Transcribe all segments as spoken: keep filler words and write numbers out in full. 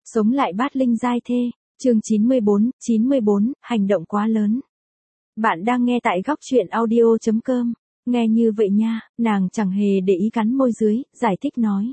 Sống lại bát linh giai thê, chương chín mươi bốn, chín mươi bốn, hành động quá lớn. Bạn đang nghe tại góc truyện audio chấm com, nghe như vậy nha, nàng chẳng hề để ý cắn môi dưới, giải thích nói.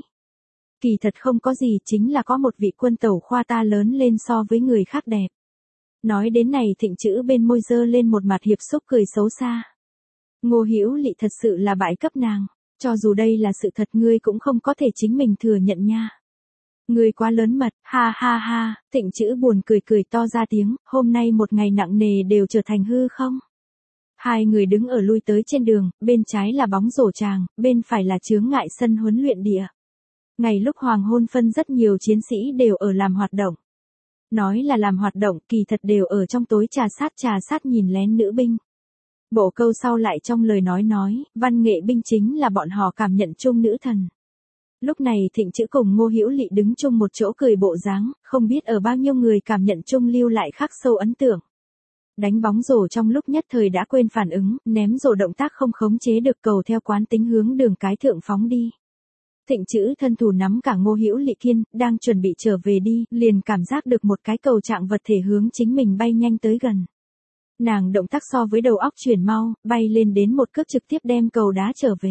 Kỳ thật không có gì, chính là có một vị quân tẩu khoa ta lớn lên so với người khác đẹp. Nói đến này Thịnh chữ bên môi dơ lên một mặt hiệp xúc cười xấu xa. Ngô Hữu Lị thật sự là bãi cấp nàng, cho dù đây là sự thật ngươi cũng không có thể chính mình thừa nhận nha. Ngươi quá lớn mật, ha ha ha, Thịnh chữ buồn cười cười to ra tiếng, hôm nay một ngày nặng nề đều trở thành hư không? Hai người đứng ở lui tới trên đường, bên trái là bóng rổ tràng, bên phải là chướng ngại sân huấn luyện địa. Ngày lúc hoàng hôn phân rất nhiều chiến sĩ đều ở làm hoạt động. Nói là làm hoạt động, kỳ thật đều ở trong tối trà sát trà sát nhìn lén nữ binh. Bộ câu sau lại trong lời nói nói, văn nghệ binh chính là bọn họ cảm nhận chung nữ thần. Lúc này Thịnh chữ cùng Ngô Hữu Lị đứng chung một chỗ cười bộ dáng, không biết ở bao nhiêu người cảm nhận chung lưu lại khắc sâu ấn tượng. Đánh bóng rổ trong lúc nhất thời đã quên phản ứng, ném rổ động tác không khống chế được cầu theo quán tính hướng đường cái thượng phóng đi. Thịnh chữ thân thủ nắm cả Ngô Hữu Lị kiên, đang chuẩn bị trở về đi, liền cảm giác được một cái cầu trạng vật thể hướng chính mình bay nhanh tới gần. Nàng động tác so với đầu óc chuyển mau, bay lên đến một cước trực tiếp đem cầu đá trở về.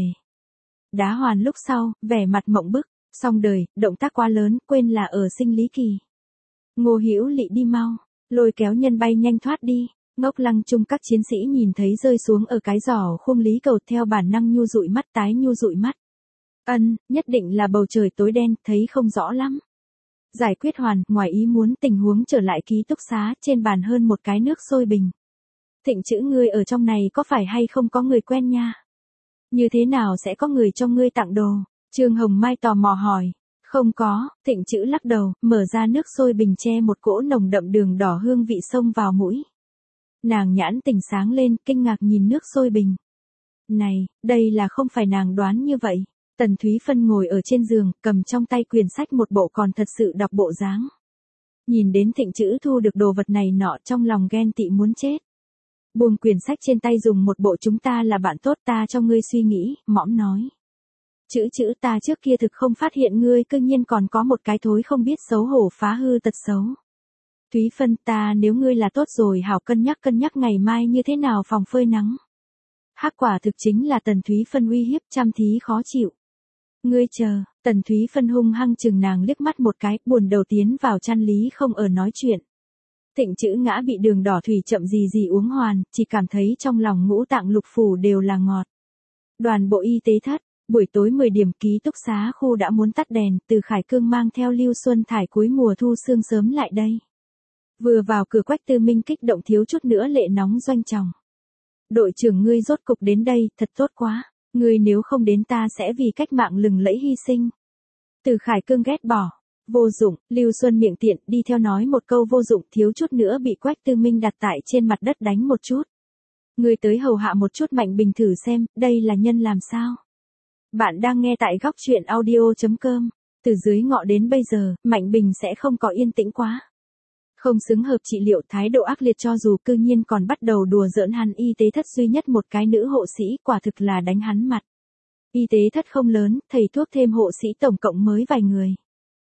Đá hoàn lúc sau, vẻ mặt mộng bức, xong đời, động tác quá lớn, quên là ở sinh lý kỳ. Ngô Hữu Lị đi mau, lôi kéo nhân bay nhanh thoát đi, ngốc lăng chung các chiến sĩ nhìn thấy rơi xuống ở cái giỏ khung lý cầu theo bản năng nhu dụi mắt tái nhu dụi mắt. Ân, nhất định là bầu trời tối đen, thấy không rõ lắm. Giải quyết hoàn, ngoài ý muốn tình huống trở lại ký túc xá, trên bàn hơn một cái nước sôi bình. Thịnh chữ ngươi ở trong này có phải hay không có người quen nha? Như thế nào sẽ có người cho ngươi tặng đồ? Trương Hồng Mai tò mò hỏi. Không có, Thịnh chữ lắc đầu, mở ra nước sôi bình che một cỗ nồng đậm đường đỏ hương vị xông vào mũi. Nàng nhãn tỉnh sáng lên, kinh ngạc nhìn nước sôi bình. Này, đây là không phải nàng đoán như vậy. Tần Thúy Phân ngồi ở trên giường, cầm trong tay quyển sách một bộ còn thật sự đọc bộ dáng. Nhìn đến Thịnh chữ thu được đồ vật này nọ trong lòng ghen tị muốn chết. Buông quyển sách trên tay dùng một bộ chúng ta là bạn tốt ta cho ngươi suy nghĩ, mõm nói. Chữ chữ ta trước kia thực không phát hiện ngươi cư nhiên còn có một cái thối không biết xấu hổ phá hư tật xấu. Thúy Phân ta nếu ngươi là tốt rồi hảo cân nhắc cân nhắc ngày mai như thế nào phòng phơi nắng. Hắc quả thực chính là Tần Thúy Phân uy hiếp chăm thí khó chịu. Ngươi chờ, Tần Thúy Phân hung hăng chừng nàng liếc mắt một cái, buồn đầu tiến vào chăn lý không ở nói chuyện. Thịnh chữ ngã bị đường đỏ thủy chậm gì gì uống hoàn, chỉ cảm thấy trong lòng ngũ tạng lục phủ đều là ngọt. Đoàn bộ y tế thất, buổi tối mười điểm ký túc xá khu đã muốn tắt đèn, Từ Khải Cương mang theo Lưu Xuân Thải cuối mùa thu sương sớm lại đây. Vừa vào cửa Quách Tư Minh kích động thiếu chút nữa lệ nóng doanh tròng. Đội trưởng ngươi rốt cục đến đây, thật tốt quá, ngươi nếu không đến ta sẽ vì cách mạng lừng lẫy hy sinh. Từ Khải Cương ghét bỏ. Vô dụng, Lưu Xuân miệng tiện đi theo nói một câu vô dụng thiếu chút nữa bị Quách Tư Minh đặt tại trên mặt đất đánh một chút. Người tới hầu hạ một chút Mạnh Bình thử xem, đây là nhân làm sao? Bạn đang nghe tại góc truyện audio chấm com, từ dưới ngọ đến bây giờ, Mạnh Bình sẽ không có yên tĩnh quá. Không xứng hợp trị liệu thái độ ác liệt cho dù cư nhiên còn bắt đầu đùa giỡn hắn y tế thất duy nhất một cái nữ hộ sĩ quả thực là đánh hắn mặt. Y tế thất không lớn, thầy thuốc thêm hộ sĩ tổng cộng mới vài người.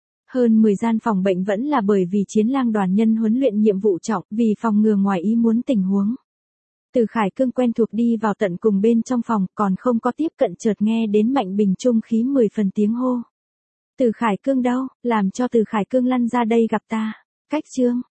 Hơn mười gian phòng bệnh vẫn là bởi vì chiến lang đoàn nhân huấn luyện nhiệm vụ trọng vì phòng ngừa ngoài ý muốn tình huống. Từ Khải Cương quen thuộc đi vào tận cùng bên trong phòng còn không có tiếp cận chợt nghe đến Mạnh Bình trung khí mười phần tiếng hô. Từ Khải Cương đâu, làm cho Từ Khải Cương lăn ra đây gặp ta. Cách trương,